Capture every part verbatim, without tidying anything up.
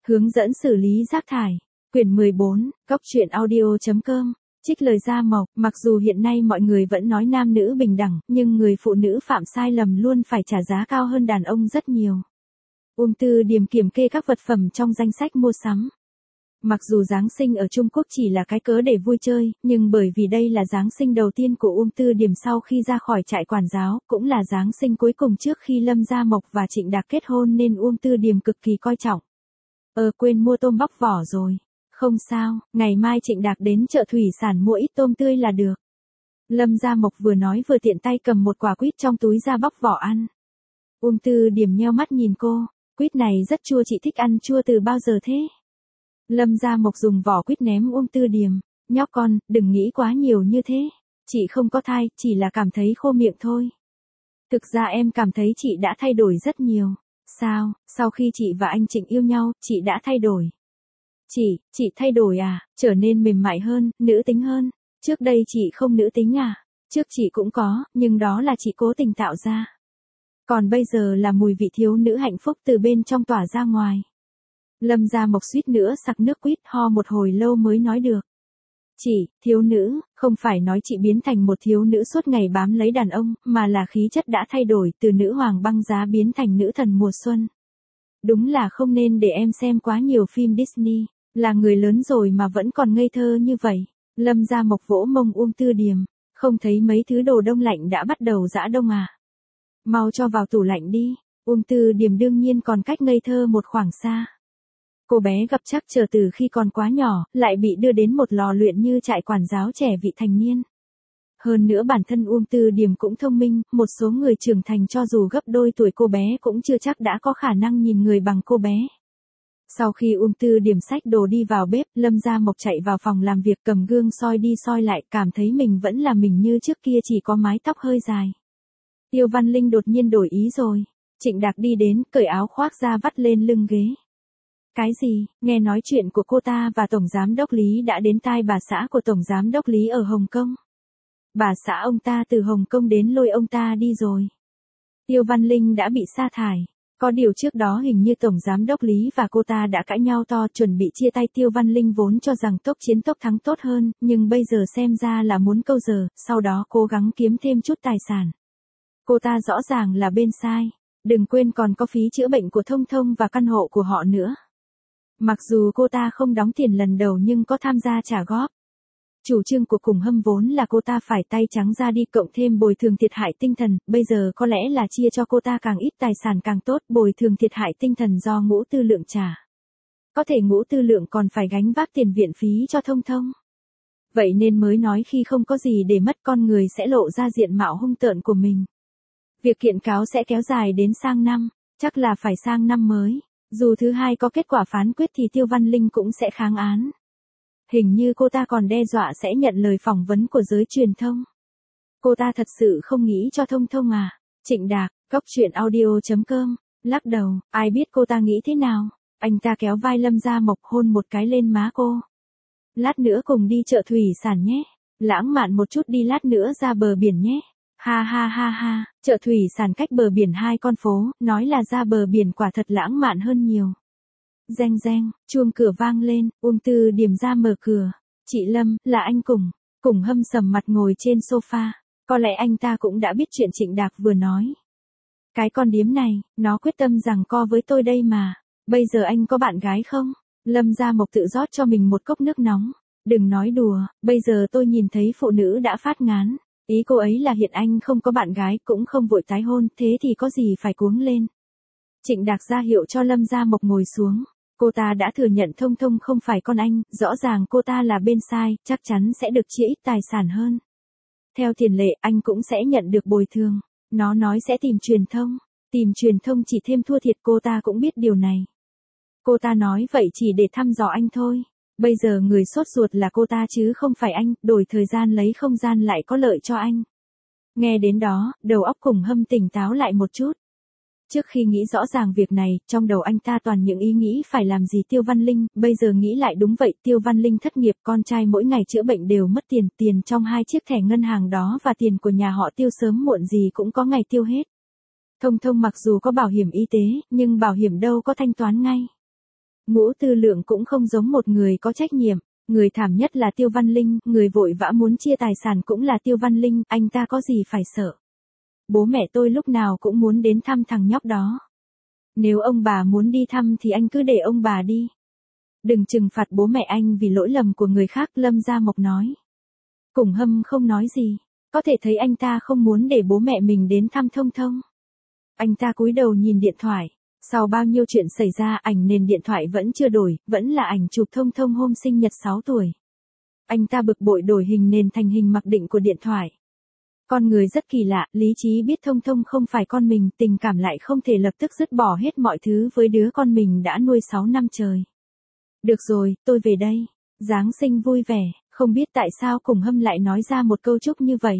Hướng dẫn xử lý rác thải. Quyển mười bốn, Cốc truyện audio chấm com. Trích lời Gia Mộc, mặc dù hiện nay mọi người vẫn nói nam nữ bình đẳng, nhưng người phụ nữ phạm sai lầm luôn phải trả giá cao hơn đàn ông rất nhiều. Uông Tư Điềm kiểm kê các vật phẩm trong danh sách mua sắm. Mặc dù Giáng sinh ở Trung Quốc chỉ là cái cớ để vui chơi, nhưng bởi vì đây là Giáng sinh đầu tiên của Uông Tư Điềm sau khi ra khỏi trại quản giáo, cũng là Giáng sinh cuối cùng trước khi Lâm Gia Mộc và Trịnh Đạc kết hôn nên Uông Tư Điềm cực kỳ coi trọng. Ờ quên mua tôm bóc vỏ rồi. Không sao, ngày mai Trịnh Đạc đến chợ thủy sản mua ít tôm tươi là được. Lâm Gia Mộc vừa nói vừa tiện tay cầm một quả quýt trong túi ra bóc vỏ ăn. Uông Tư Điềm nheo mắt nhìn cô, quýt này rất chua, chị thích ăn chua từ bao giờ thế? Lâm Gia Mộc dùng vỏ quýt ném Uông Tư Điềm, nhóc con, đừng nghĩ quá nhiều như thế. Chị không có thai, chỉ là cảm thấy khô miệng thôi. Thực ra em cảm thấy chị đã thay đổi rất nhiều. Sao, sau khi chị và anh Trịnh yêu nhau, chị đã thay đổi. Chị, chị thay đổi à, trở nên mềm mại hơn, nữ tính hơn. Trước đây chị không nữ tính à? Trước chị cũng có, nhưng đó là chị cố tình tạo ra. Còn bây giờ là mùi vị thiếu nữ hạnh phúc từ bên trong tỏa ra ngoài. Lâm Gia Mộc suýt nữa sặc nước quýt, ho một hồi lâu mới nói được. Chị, thiếu nữ, không phải nói chị biến thành một thiếu nữ suốt ngày bám lấy đàn ông, mà là khí chất đã thay đổi từ nữ hoàng băng giá biến thành nữ thần mùa xuân. Đúng là không nên để em xem quá nhiều phim Disney, là người lớn rồi mà vẫn còn ngây thơ như vậy. Lâm Gia Mộc vỗ mông Uông Tư Điềm, không thấy mấy thứ đồ đông lạnh đã bắt đầu giã đông à? Mau cho vào tủ lạnh đi. Uông Tư Điềm đương nhiên còn cách ngây thơ một khoảng xa. Cô bé gặp trắc trở từ khi còn quá nhỏ, lại bị đưa đến một lò luyện như trại quản giáo trẻ vị thành niên. Hơn nữa bản thân Uông Tư Điềm cũng thông minh, một số người trưởng thành cho dù gấp đôi tuổi cô bé cũng chưa chắc đã có khả năng nhìn người bằng cô bé. Sau khi Uông Tư Điềm xách đồ đi vào bếp, Lâm Gia Mộc chạy vào phòng làm việc cầm gương soi đi soi lại, cảm thấy mình vẫn là mình như trước kia, chỉ có mái tóc hơi dài. Tiêu Văn Linh đột nhiên đổi ý rồi. Trịnh Đạc đi đến, cởi áo khoác ra vắt lên lưng ghế. Cái gì, nghe nói chuyện của cô ta và Tổng Giám Đốc Lý đã đến tai bà xã của Tổng Giám Đốc Lý ở Hồng Kông. Bà xã ông ta từ Hồng Kông đến lôi ông ta đi rồi. Tiêu Văn Linh đã bị sa thải. Có điều trước đó hình như Tổng Giám Đốc Lý và cô ta đã cãi nhau to, chuẩn bị chia tay. Tiêu Văn Linh vốn cho rằng tốc chiến tốc thắng tốt hơn, nhưng bây giờ xem ra là muốn câu giờ, sau đó cố gắng kiếm thêm chút tài sản. Cô ta rõ ràng là bên sai. Đừng quên còn có phí chữa bệnh của Thông Thông và căn hộ của họ nữa. Mặc dù cô ta không đóng tiền lần đầu nhưng có tham gia trả góp. Chủ trương của Cùng Hâm vốn là cô ta phải tay trắng ra đi, cộng thêm bồi thường thiệt hại tinh thần, bây giờ có lẽ là chia cho cô ta càng ít tài sản càng tốt, bồi thường thiệt hại tinh thần do Ngũ Tư Lượng trả. Có thể Ngũ Tư Lượng còn phải gánh vác tiền viện phí cho Thông Thông. Vậy nên mới nói khi không có gì để mất con người sẽ lộ ra diện mạo hung tợn của mình. Việc kiện cáo sẽ kéo dài đến sang năm, chắc là phải sang năm mới. Dù thứ hai có kết quả phán quyết thì Tiêu Văn Linh cũng sẽ kháng án. Hình như cô ta còn đe dọa sẽ nhận lời phỏng vấn của giới truyền thông. Cô ta thật sự không nghĩ cho Thông Thông à? Trịnh Đạc, Cốc truyện audio chấm com, lắc đầu, ai biết cô ta nghĩ thế nào. Anh ta kéo vai Lâm Gia Mộc hôn một cái lên má cô. Lát nữa cùng đi chợ thủy sản nhé. Lãng mạn một chút đi, lát nữa ra bờ biển nhé. Ha ha ha ha, chợ thủy sản cách bờ biển hai con phố, nói là ra bờ biển quả thật lãng mạn hơn nhiều. Reng reng, chuông cửa vang lên, Uông Tư Điềm ra mở cửa. Chị Lâm, là anh Cùng. Cùng Hâm sầm mặt ngồi trên sofa. Có lẽ anh ta cũng đã biết chuyện Trịnh Đạc vừa nói. Cái con điếm này, nó quyết tâm giằng co với tôi đây mà. Bây giờ anh có bạn gái không? Lâm Gia Mộc tự rót cho mình một cốc nước nóng. Đừng nói đùa, bây giờ tôi nhìn thấy phụ nữ đã phát ngán. Ý cô ấy là hiện anh không có bạn gái, cũng không vội tái hôn, thế thì có gì phải cuống lên. Trịnh Đạc ra hiệu cho Lâm Gia Mộc ngồi xuống. Cô ta đã thừa nhận Thông Thông không phải con anh, rõ ràng cô ta là bên sai, chắc chắn sẽ được chia ít tài sản hơn. Theo tiền lệ, anh cũng sẽ nhận được bồi thường. Nó nói sẽ tìm truyền thông. Tìm truyền thông chỉ thêm thua thiệt, cô ta cũng biết điều này. Cô ta nói vậy chỉ để thăm dò anh thôi. Bây giờ người sốt ruột là cô ta chứ không phải anh, đổi thời gian lấy không gian lại có lợi cho anh. Nghe đến đó, đầu óc Cùng Hâm tỉnh táo lại một chút. Trước khi nghĩ rõ ràng việc này, trong đầu anh ta toàn những ý nghĩ phải làm gì Tiêu Văn Linh, bây giờ nghĩ lại đúng vậy, Tiêu Văn Linh thất nghiệp, con trai mỗi ngày chữa bệnh đều mất tiền, tiền trong hai chiếc thẻ ngân hàng đó và tiền của nhà họ Tiêu sớm muộn gì cũng có ngày tiêu hết. Thông Thông mặc dù có bảo hiểm y tế, nhưng bảo hiểm đâu có thanh toán ngay. Ngũ Tư Lượng cũng không giống một người có trách nhiệm. Người thảm nhất là Tiêu Văn Linh, người vội vã muốn chia tài sản cũng là Tiêu Văn Linh, anh ta có gì phải sợ. Bố mẹ tôi lúc nào cũng muốn đến thăm thằng nhóc đó. Nếu ông bà muốn đi thăm thì anh cứ để ông bà đi. Đừng trừng phạt bố mẹ anh vì lỗi lầm của người khác, Lâm Gia Mộc nói. Cùng Hâm không nói gì, có thể thấy anh ta không muốn để bố mẹ mình đến thăm Thông Thông. Anh ta cúi đầu nhìn điện thoại, sau bao nhiêu chuyện xảy ra ảnh nền điện thoại vẫn chưa đổi, vẫn là ảnh chụp Thông Thông hôm sinh nhật sáu tuổi. Anh ta bực bội đổi hình nền thành hình mặc định của điện thoại. Con người rất kỳ lạ, lý trí biết Thông Thông không phải con mình, tình cảm lại không thể lập tức dứt bỏ hết mọi thứ với đứa con mình đã nuôi sáu năm trời. Được rồi, tôi về đây. Giáng sinh vui vẻ, không biết tại sao Cùng Hâm lại nói ra một câu chúc như vậy.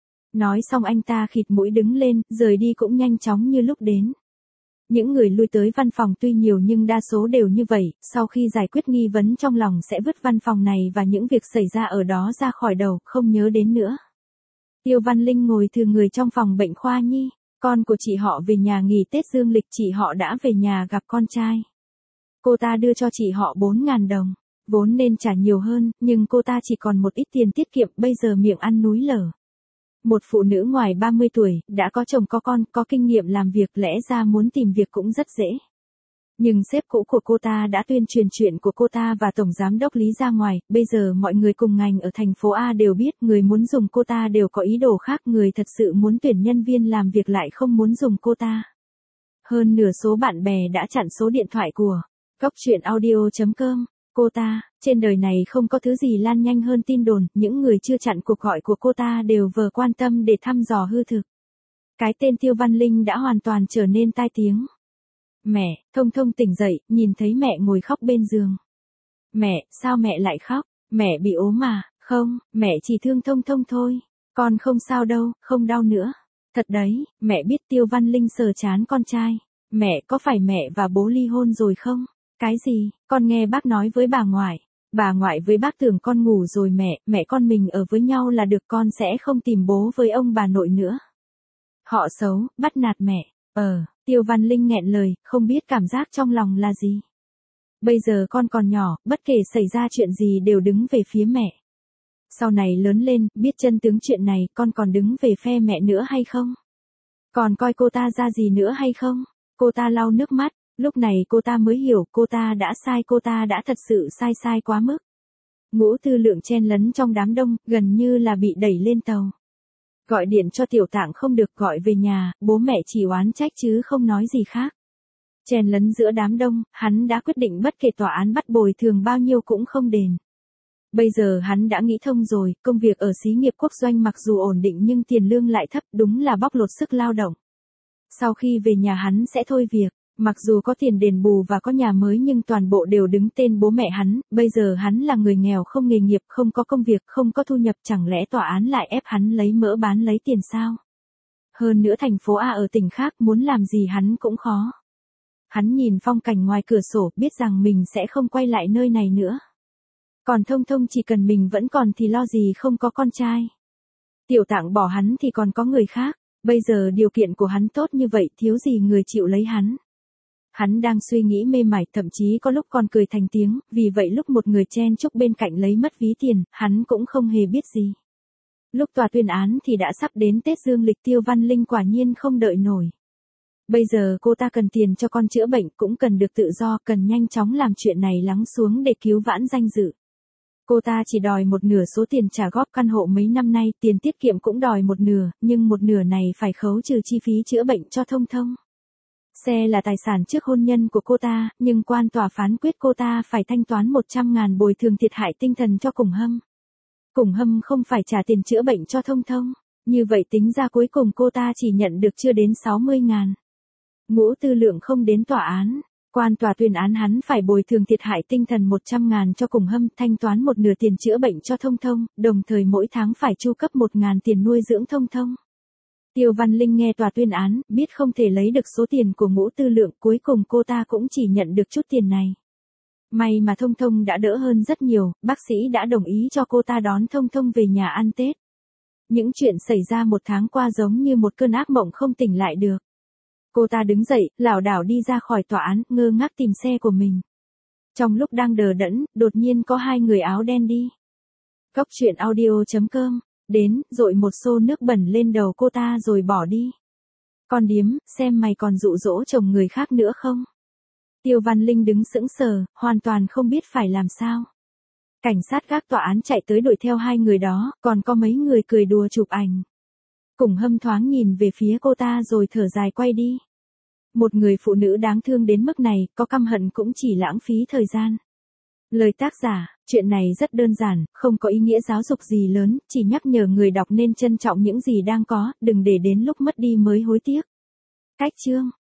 Nói xong anh ta khịt mũi đứng lên, rời đi cũng nhanh chóng như lúc đến. Những người lui tới văn phòng tuy nhiều nhưng đa số đều như vậy, sau khi giải quyết nghi vấn trong lòng sẽ vứt văn phòng này và những việc xảy ra ở đó ra khỏi đầu, không nhớ đến nữa. Tiêu Văn Linh ngồi thừa người trong phòng bệnh khoa nhi, con của chị họ về nhà nghỉ Tết dương lịch, chị họ đã về nhà gặp con trai. Cô ta đưa cho chị họ bốn nghìn đồng, vốn nên trả nhiều hơn, nhưng cô ta chỉ còn một ít tiền tiết kiệm, bây giờ miệng ăn núi lở. Một phụ nữ ngoài ba mươi tuổi, đã có chồng có con, có kinh nghiệm làm việc, lẽ ra muốn tìm việc cũng rất dễ. Nhưng sếp cũ của cô ta đã tuyên truyền chuyện của cô ta và Tổng Giám đốc Lý ra ngoài, bây giờ mọi người cùng ngành ở thành phố A đều biết, người muốn dùng cô ta đều có ý đồ khác, người thật sự muốn tuyển nhân viên làm việc lại không muốn dùng cô ta. Hơn nửa số bạn bè đã chặn số điện thoại của Cóc Truyện Audio chấm com. Cô ta, trên đời này không có thứ gì lan nhanh hơn tin đồn, những người chưa chặn cuộc gọi của cô ta đều vờ quan tâm để thăm dò hư thực. Cái tên Tiêu Văn Linh đã hoàn toàn trở nên tai tiếng. Mẹ, Thông Thông tỉnh dậy, nhìn thấy mẹ ngồi khóc bên giường. Mẹ, sao mẹ lại khóc? Mẹ bị ốm à? Không, mẹ chỉ thương Thông Thông thôi. Con không sao đâu, không đau nữa. Thật đấy, mẹ biết. Tiêu Văn Linh sờ trán con trai. Mẹ, có phải mẹ và bố ly hôn rồi không? Cái gì? Con nghe bác nói với bà ngoại. Bà ngoại với bác tưởng con ngủ rồi mẹ, mẹ con mình ở với nhau là được, con sẽ không tìm bố với ông bà nội nữa. Họ xấu, bắt nạt mẹ. Ờ, Tiêu Văn Linh nghẹn lời, không biết cảm giác trong lòng là gì. Bây giờ con còn nhỏ, bất kể xảy ra chuyện gì đều đứng về phía mẹ. Sau này lớn lên, biết chân tướng chuyện này, con còn đứng về phe mẹ nữa hay không? Còn coi cô ta ra gì nữa hay không? Cô ta lau nước mắt, lúc này cô ta mới hiểu cô ta đã sai, cô ta đã thật sự sai sai quá mức. Ngũ Tư Lượng chen lấn trong đám đông, gần như là bị đẩy lên tàu. Gọi điện cho Tiểu Tạng không được, gọi về nhà, bố mẹ chỉ oán trách chứ không nói gì khác. Chen lấn giữa đám đông, hắn đã quyết định bất kể tòa án bắt bồi thường bao nhiêu cũng không đền. Bây giờ hắn đã nghĩ thông rồi, công việc ở xí nghiệp quốc doanh mặc dù ổn định nhưng tiền lương lại thấp, đúng là bóc lột sức lao động. Sau khi về nhà hắn sẽ thôi việc, mặc dù có tiền đền bù và có nhà mới nhưng toàn bộ đều đứng tên bố mẹ hắn, bây giờ hắn là người nghèo không nghề nghiệp, không có công việc, không có thu nhập, chẳng lẽ tòa án lại ép hắn lấy mỡ bán lấy tiền sao? Hơn nữa thành phố A ở tỉnh khác, muốn làm gì hắn cũng khó. Hắn nhìn phong cảnh ngoài cửa sổ, biết rằng mình sẽ không quay lại nơi này nữa. Còn Thông Thông chỉ cần mình vẫn còn thì lo gì không có con trai. Tiểu Tạng bỏ hắn thì còn có người khác, bây giờ điều kiện của hắn tốt như vậy, thiếu gì người chịu lấy hắn. Hắn đang suy nghĩ mê mải, thậm chí có lúc còn cười thành tiếng, vì vậy lúc một người chen chúc bên cạnh lấy mất ví tiền, hắn cũng không hề biết gì. Lúc tòa tuyên án thì đã sắp đến Tết dương lịch, Tiêu Văn Linh quả nhiên không đợi nổi. Bây giờ cô ta cần tiền cho con chữa bệnh, cũng cần được tự do, cần nhanh chóng làm chuyện này lắng xuống để cứu vãn danh dự. Cô ta chỉ đòi một nửa số tiền trả góp căn hộ mấy năm nay, tiền tiết kiệm cũng đòi một nửa, nhưng một nửa này phải khấu trừ chi phí chữa bệnh cho Thông Thông. Xe là tài sản trước hôn nhân của cô ta, nhưng quan tòa phán quyết cô ta phải thanh toán một trăm ngàn bồi thường thiệt hại tinh thần cho Cùng Hâm. Cùng Hâm không phải trả tiền chữa bệnh cho Thông Thông, như vậy tính ra cuối cùng cô ta chỉ nhận được chưa đến sáu mươi ngàn. Ngũ Tư Lượng không đến tòa án, quan tòa tuyên án hắn phải bồi thường thiệt hại tinh thần một trăm ngàn cho Cùng Hâm, thanh toán một nửa tiền chữa bệnh cho Thông Thông, đồng thời mỗi tháng phải chu cấp một ngàn tiền nuôi dưỡng Thông Thông. Tiêu Văn Linh nghe tòa tuyên án, biết không thể lấy được số tiền của Ngũ Tư Lượng, cuối cùng cô ta cũng chỉ nhận được chút tiền này. May mà Thông Thông đã đỡ hơn rất nhiều, bác sĩ đã đồng ý cho cô ta đón Thông Thông về nhà ăn Tết. Những chuyện xảy ra một tháng qua giống như một cơn ác mộng không tỉnh lại được. Cô ta đứng dậy, lảo đảo đi ra khỏi tòa án, ngơ ngác tìm xe của mình. Trong lúc đang đờ đẫn, đột nhiên có hai người áo đen đi. Cốc truyện audio chấm com, đến, dội một xô nước bẩn lên đầu cô ta rồi bỏ đi. Con điếm, xem mày còn dụ dỗ chồng người khác nữa không? Tiêu Văn Linh đứng sững sờ, hoàn toàn không biết phải làm sao. Cảnh sát gác tòa án chạy tới đuổi theo hai người đó, còn có mấy người cười đùa chụp ảnh. Cùng Hâm thoáng nhìn về phía cô ta rồi thở dài quay đi. Một người phụ nữ đáng thương đến mức này, có căm hận cũng chỉ lãng phí thời gian. Lời tác giả, chuyện này rất đơn giản, không có ý nghĩa giáo dục gì lớn, chỉ nhắc nhở người đọc nên trân trọng những gì đang có, đừng để đến lúc mất đi mới hối tiếc. Cách chương